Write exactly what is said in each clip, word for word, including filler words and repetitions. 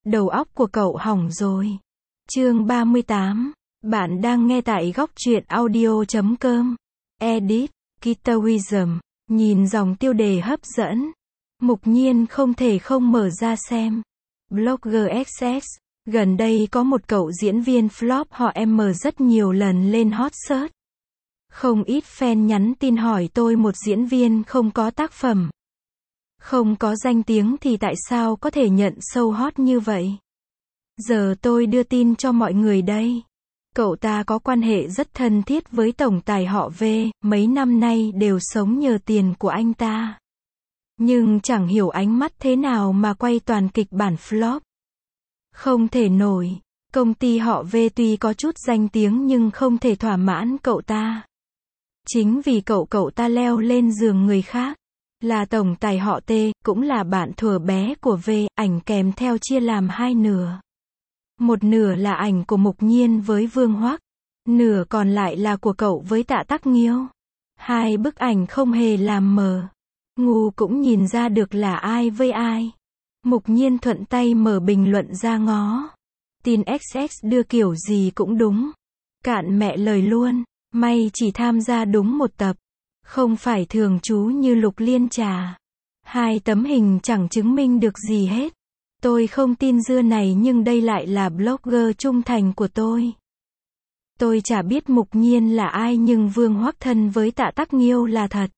Đầu óc của cậu hỏng rồi. Chương ba mươi tám. Bạn đang nghe tại góc truyện audio chấm com. Edit, Guitarism. Nhìn dòng tiêu đề hấp dẫn. Mục Nhiên không thể không mở ra xem. Blogger ích ích. Gần đây có một cậu diễn viên flop họ M rất nhiều lần lên hot search. Không ít fan nhắn tin hỏi tôi, một diễn viên không có tác phẩm, không có danh tiếng thì tại sao có thể nhận show hot như vậy? Giờ tôi đưa tin cho mọi người đây. Cậu ta có quan hệ rất thân thiết với tổng tài họ V, mấy năm nay đều sống nhờ tiền của anh ta. Nhưng chẳng hiểu ánh mắt thế nào mà quay toàn kịch bản flop. Không thể nổi. Công ty họ V tuy có chút danh tiếng nhưng không thể thỏa mãn cậu ta. Chính vì cậu cậu ta leo lên giường người khác. Là tổng tài họ T, cũng là bạn thuở bé của V, ảnh kèm theo chia làm hai nửa. Một nửa là ảnh của Mục Nhiên với Vương Hoắc, nửa còn lại là của cậu với Tạ Tắc Nghiêu. Hai bức ảnh không hề làm mờ. Ngu cũng nhìn ra được là ai với ai. Mục Nhiên thuận tay mở bình luận ra ngó. Tin ích ích đưa kiểu gì cũng đúng. Cạn mẹ lời luôn. May chỉ tham gia đúng một tập. Không phải thường trú như Lục Liên Trà. Hai tấm hình chẳng chứng minh được gì hết. Tôi không tin dưa này nhưng đây lại là blogger trung thành của tôi. Tôi chả biết Mục Nhiên là ai nhưng Vương Hoắc thân với Tạ Tắc Nghiêu là thật.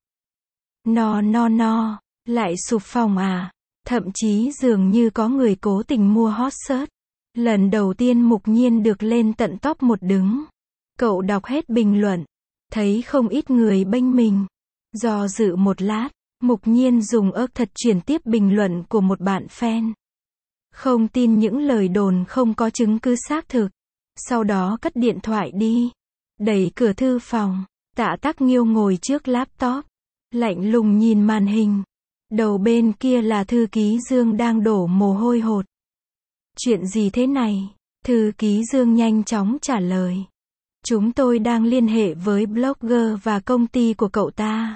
No no no, lại sụp phòng à? Thậm chí dường như có người cố tình mua hot search. Lần đầu tiên Mục Nhiên được lên tận top một đứng. Cậu đọc hết bình luận, thấy không ít người bênh mình. Do dự một lát, Mục Nhiên dùng ớt thật chuyển tiếp bình luận của một bạn fan. Không tin những lời đồn không có chứng cứ xác thực. Sau đó cất điện thoại đi. Đẩy cửa thư phòng. Tạ Tắc Nghiêu ngồi trước laptop. Lạnh lùng nhìn màn hình. Đầu bên kia là thư ký Dương đang đổ mồ hôi hột. Chuyện gì thế này? Thư ký Dương nhanh chóng trả lời. Chúng tôi đang liên hệ với blogger và công ty của cậu ta.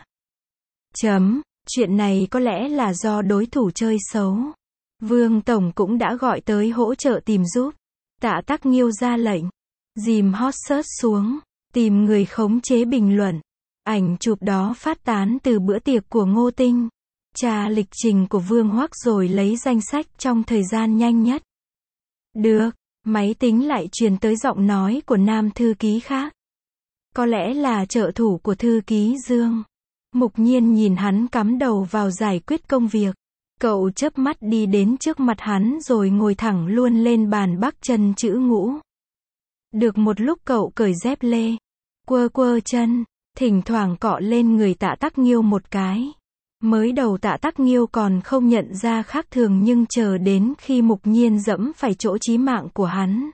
Chấm, chuyện này có lẽ là do đối thủ chơi xấu. Vương Tổng cũng đã gọi tới hỗ trợ tìm giúp. Tạ Tắc Nghiêu ra lệnh. Dìm hot search xuống. Tìm người khống chế bình luận. Ảnh chụp đó phát tán từ bữa tiệc của Ngô Tinh. Tra lịch trình của Vương Hoắc rồi lấy danh sách trong thời gian nhanh nhất. Được. Máy tính lại truyền tới giọng nói của nam thư ký khác. Có lẽ là trợ thủ của thư ký Dương. Mục Nhiên nhìn hắn cắm đầu vào giải quyết công việc. Cậu chớp mắt đi đến trước mặt hắn rồi ngồi thẳng luôn lên bàn bắc chân chữ ngũ. Được một lúc cậu cởi dép lê. Quơ quơ chân. Thỉnh thoảng cọ lên người Tạ Tắc Nghiêu một cái. Mới đầu Tạ Tắc Nghiêu còn không nhận ra khác thường nhưng chờ đến khi Mục Nhiên dẫm phải chỗ chí mạng của hắn.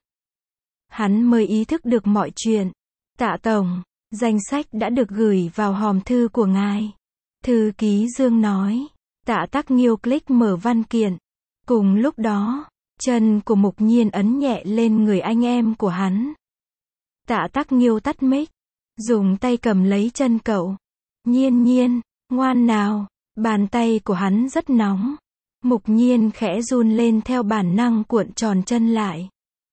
Hắn mới ý thức được mọi chuyện. Tạ Tổng, danh sách đã được gửi vào hòm thư của ngài. Thư ký Dương nói. Tạ Tắc Nghiêu click mở văn kiện. Cùng lúc đó, chân của Mục Nhiên ấn nhẹ lên người anh em của hắn. Tạ Tắc Nghiêu tắt mic. Dùng tay cầm lấy chân cậu. Nhiên Nhiên, ngoan nào. Bàn tay của hắn rất nóng. Mục Nhiên khẽ run lên theo bản năng cuộn tròn chân lại.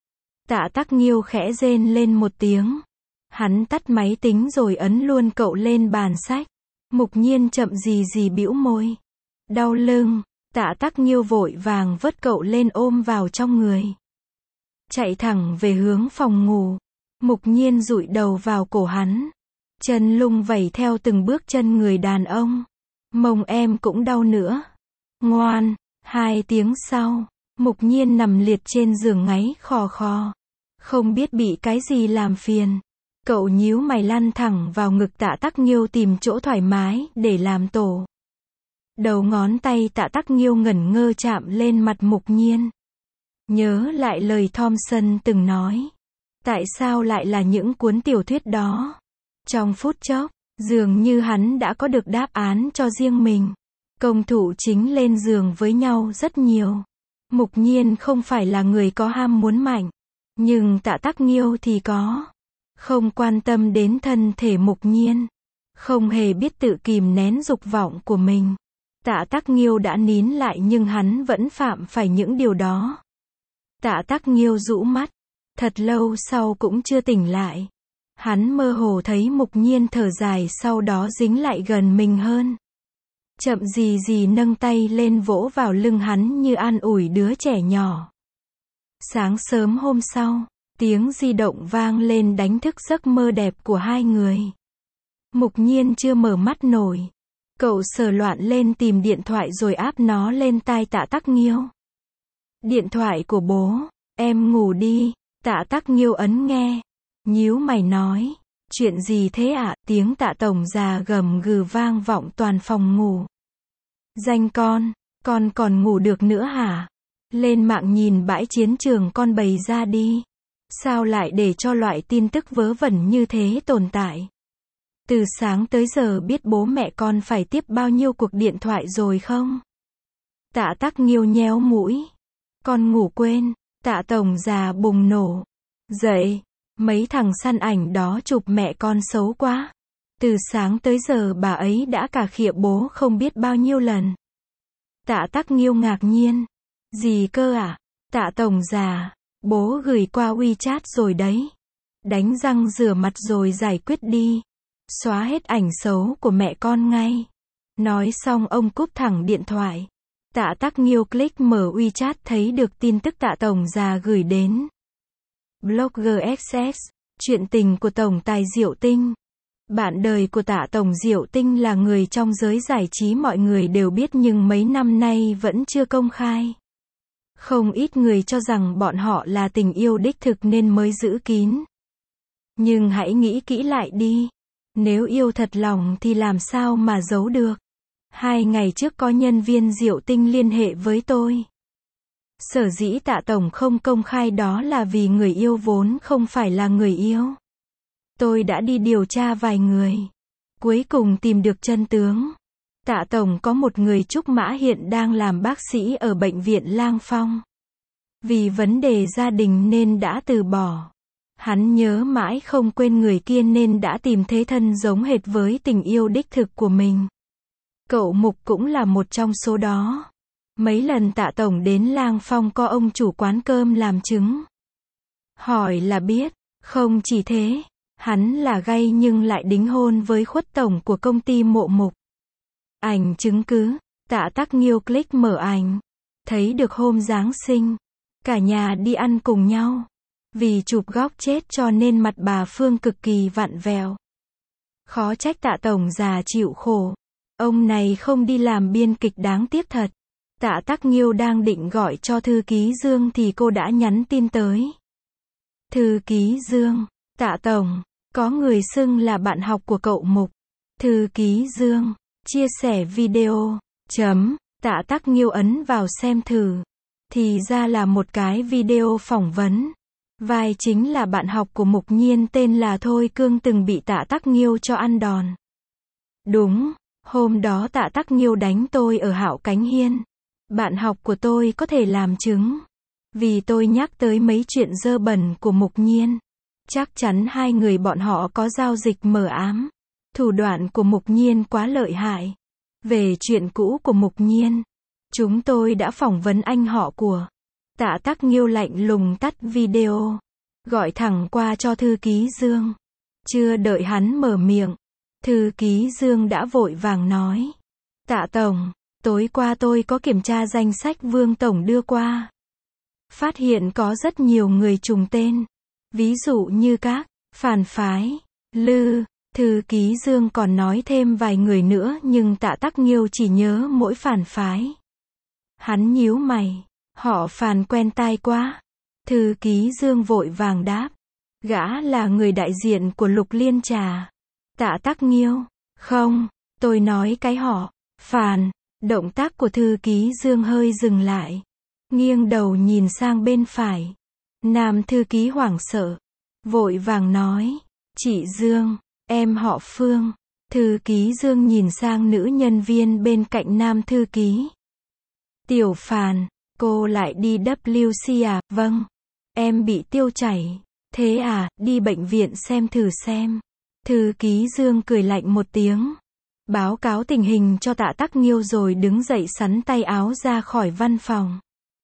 Tạ Tắc Nghiêu khẽ rên lên một tiếng. Hắn tắt máy tính rồi ấn luôn cậu lên bàn sách. Mục Nhiên chậm gì gì bĩu môi. Đau lưng. Tạ Tắc Nghiêu vội vàng vớt cậu lên ôm vào trong người. Chạy thẳng về hướng phòng ngủ. Mục Nhiên dụi đầu vào cổ hắn. Chân lung vẩy theo từng bước chân người đàn ông. Mông em cũng đau nữa. Ngoan. Hai tiếng sau, Mục Nhiên nằm liệt trên giường ngáy khò khò. Không biết bị cái gì làm phiền. Cậu nhíu mày lăn thẳng vào ngực Tạ Tắc Nghiêu tìm chỗ thoải mái để làm tổ. Đầu ngón tay Tạ Tắc Nghiêu ngẩn ngơ chạm lên mặt Mục Nhiên. Nhớ lại lời Thompson từng nói. Tại sao lại là những cuốn tiểu thuyết đó? Trong phút chốc, dường như hắn đã có được đáp án cho riêng mình. Công thủ chính lên giường với nhau rất nhiều. Mục Nhiên không phải là người có ham muốn mạnh. Nhưng Tạ Tắc Nghiêu thì có. Không quan tâm đến thân thể Mục Nhiên. Không hề biết tự kìm nén dục vọng của mình. Tạ Tắc Nghiêu đã nín lại nhưng hắn vẫn phạm phải những điều đó. Tạ Tắc Nghiêu rũ mắt. Thật lâu sau cũng chưa tỉnh lại. Hắn mơ hồ thấy Mục Nhiên thở dài sau đó dính lại gần mình hơn. Chậm gì gì nâng tay lên vỗ vào lưng hắn như an ủi đứa trẻ nhỏ. Sáng sớm hôm sau, tiếng di động vang lên đánh thức giấc mơ đẹp của hai người. Mục Nhiên chưa mở mắt nổi. Cậu sờ loạn lên tìm điện thoại rồi áp nó lên tai Tạ Tắc Nghiêu. Điện thoại của bố, em ngủ đi. Tạ Tắc Nghiêu ấn nghe. Nhíu mày nói. Chuyện gì thế ạ? À? Tiếng Tạ tổng già gầm gừ vang vọng toàn phòng ngủ. Danh con, con còn ngủ được nữa hả? Lên mạng nhìn bãi chiến trường con bày ra đi. Sao lại để cho loại tin tức vớ vẩn như thế tồn tại? Từ sáng tới giờ biết bố mẹ con phải tiếp bao nhiêu cuộc điện thoại rồi không? Tạ Tắc Nghiêu nhéo mũi. Con ngủ quên. Tạ tổng già bùng nổ. Dậy, mấy thằng săn ảnh đó chụp mẹ con xấu quá. Từ sáng tới giờ bà ấy đã cà khịa bố không biết bao nhiêu lần. Tạ Tắc Nghiêu ngạc nhiên. Gì cơ à? Tạ tổng già, bố gửi qua WeChat rồi đấy. Đánh răng rửa mặt rồi giải quyết đi. Xóa hết ảnh xấu của mẹ con ngay. Nói xong ông cúp thẳng điện thoại. Tạ Tắc Nghiêu click mở WeChat thấy được tin tức Tạ tổng già gửi đến. Blogger ích ét, chuyện tình của Tổng tài Diệu Tinh. Bạn đời của Tạ tổng Diệu Tinh là người trong giới giải trí mọi người đều biết nhưng mấy năm nay vẫn chưa công khai. Không ít người cho rằng bọn họ là tình yêu đích thực nên mới giữ kín. Nhưng hãy nghĩ kỹ lại đi. Nếu yêu thật lòng thì làm sao mà giấu được. Hai ngày trước có nhân viên Diệu Tinh liên hệ với tôi. Sở dĩ Tạ tổng không công khai đó là vì người yêu vốn không phải là người yêu. Tôi đã đi điều tra vài người. Cuối cùng tìm được chân tướng. Tạ tổng có một người Trúc Mã hiện đang làm bác sĩ ở bệnh viện Lang Phong. Vì vấn đề gia đình nên đã từ bỏ. Hắn nhớ mãi không quên người kia nên đã tìm thế thân giống hệt với tình yêu đích thực của mình. Cậu Mục cũng là một trong số đó. Mấy lần Tạ tổng đến Lang Phong có ông chủ quán cơm làm chứng. Hỏi là biết. Không chỉ thế, hắn là gay nhưng lại đính hôn với khuất tổng của công ty Mộ Mục. Ảnh chứng cứ. Tạ Tắc Nghiêu click mở ảnh. Thấy được hôm Giáng sinh. Cả nhà đi ăn cùng nhau. Vì chụp góc chết cho nên mặt bà Phương cực kỳ vặn vẹo. Khó trách Tạ tổng già chịu khổ. Ông này không đi làm biên kịch đáng tiếc thật. Tạ Tắc Nghiêu đang định gọi cho thư ký Dương thì cô đã nhắn tin tới. Thư ký Dương, Tạ tổng, có người xưng là bạn học của cậu Mục. Thư ký Dương, chia sẻ video, chấm, Tạ Tắc Nghiêu ấn vào xem thử. Thì ra là một cái video phỏng vấn. Vai chính là bạn học của Mục Nhiên tên là Thôi Cương từng bị Tạ Tắc Nghiêu cho ăn đòn. Đúng, hôm đó Tạ Tắc Nghiêu đánh tôi ở Hạo Cánh Hiên. Bạn học của tôi có thể làm chứng. Vì tôi nhắc tới mấy chuyện dơ bẩn của Mục Nhiên. Chắc chắn hai người bọn họ có giao dịch mờ ám. Thủ đoạn của Mục Nhiên quá lợi hại. Về chuyện cũ của Mục Nhiên, chúng tôi đã phỏng vấn anh họ của. Tạ Tắc Nghiêu lạnh lùng tắt video. Gọi thẳng qua cho thư ký Dương. Chưa đợi hắn mở miệng. Thư ký Dương đã vội vàng nói. Tạ tổng, tối qua tôi có kiểm tra danh sách Vương tổng đưa qua. Phát hiện có rất nhiều người trùng tên. Ví dụ như các, phản phái, Lư. Thư ký Dương còn nói thêm vài người nữa nhưng Tạ Tắc Nghiêu chỉ nhớ mỗi phản phái. Hắn nhíu mày. Họ Phàn quen tai quá. Thư ký Dương vội vàng đáp. Gã là người đại diện của Lục Liên Trà. Tạ Tắc Nghiêu. Không, tôi nói cái họ Phàn. Động tác của thư ký Dương hơi dừng lại. Nghiêng đầu nhìn sang bên phải. Nam thư ký hoảng sợ. Vội vàng nói. Chị Dương, em họ Phương. Thư ký Dương nhìn sang nữ nhân viên bên cạnh nam thư ký. Tiểu Phàn, cô lại đi W C à? Vâng. Em bị tiêu chảy. Thế à, đi bệnh viện xem thử xem. Thư ký Dương cười lạnh một tiếng. Báo cáo tình hình cho Tạ Tắc Nghiêu rồi đứng dậy xắn tay áo ra khỏi văn phòng.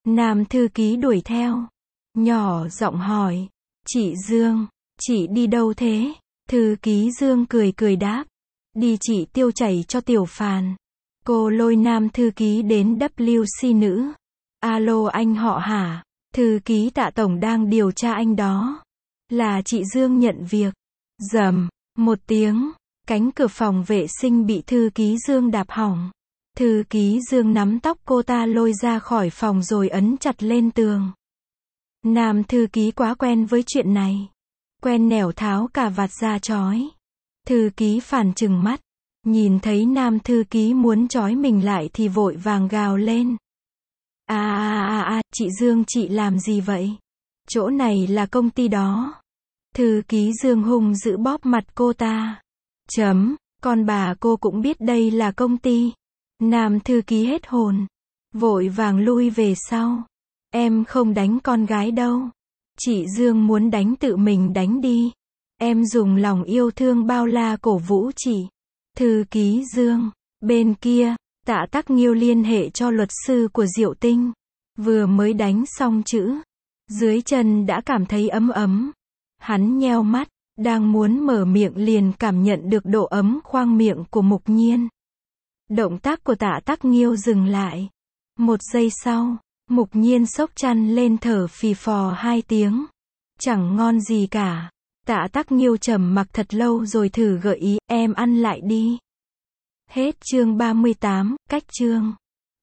Nam thư ký đuổi theo. Nhỏ giọng hỏi. Chị Dương, chị đi đâu thế? Thư ký Dương cười cười đáp. Đi chị tiêu chảy cho Tiểu Phàn. Cô lôi nam thư ký đến W C nữ. Alo anh họ hả? Thư ký Tạ tổng đang điều tra anh đó. Là chị Dương nhận việc. Rầm, một tiếng, cánh cửa phòng vệ sinh bị thư ký Dương đạp hỏng. Thư ký Dương nắm tóc cô ta lôi ra khỏi phòng rồi ấn chặt lên tường. Nam thư ký quá quen với chuyện này. Quen nẻo tháo cà vạt ra trói. Thư ký Phàn trừng mắt. Nhìn thấy nam thư ký muốn trói mình lại thì vội vàng gào lên. À à à à, chị Dương chị làm gì vậy? Chỗ này là công ty đó. Thư ký Dương hung dữ bóp mặt cô ta. Chấm, con bà cô cũng biết đây là công ty. Nam thư ký hết hồn. Vội vàng lui về sau. Em không đánh con gái đâu. Chị Dương muốn đánh tự mình đánh đi. Em dùng lòng yêu thương bao la cổ vũ chị. Thư ký Dương. Bên kia, Tạ Tắc Nghiêu liên hệ cho luật sư của Diệu Tinh. Vừa mới đánh xong chữ. Dưới chân đã cảm thấy ấm ấm. Hắn nheo mắt, đang muốn mở miệng liền cảm nhận được độ ấm khoang miệng của Mục Nhiên. Động tác của Tạ Tắc Nghiêu dừng lại. Một giây sau, Mục Nhiên xốc chăn lên thở phì phò hai tiếng. Chẳng ngon gì cả. Tạ Tắc Nghiêu trầm mặc thật lâu rồi thử gợi ý, em ăn lại đi. Hết chương ba mươi tám, cách chương.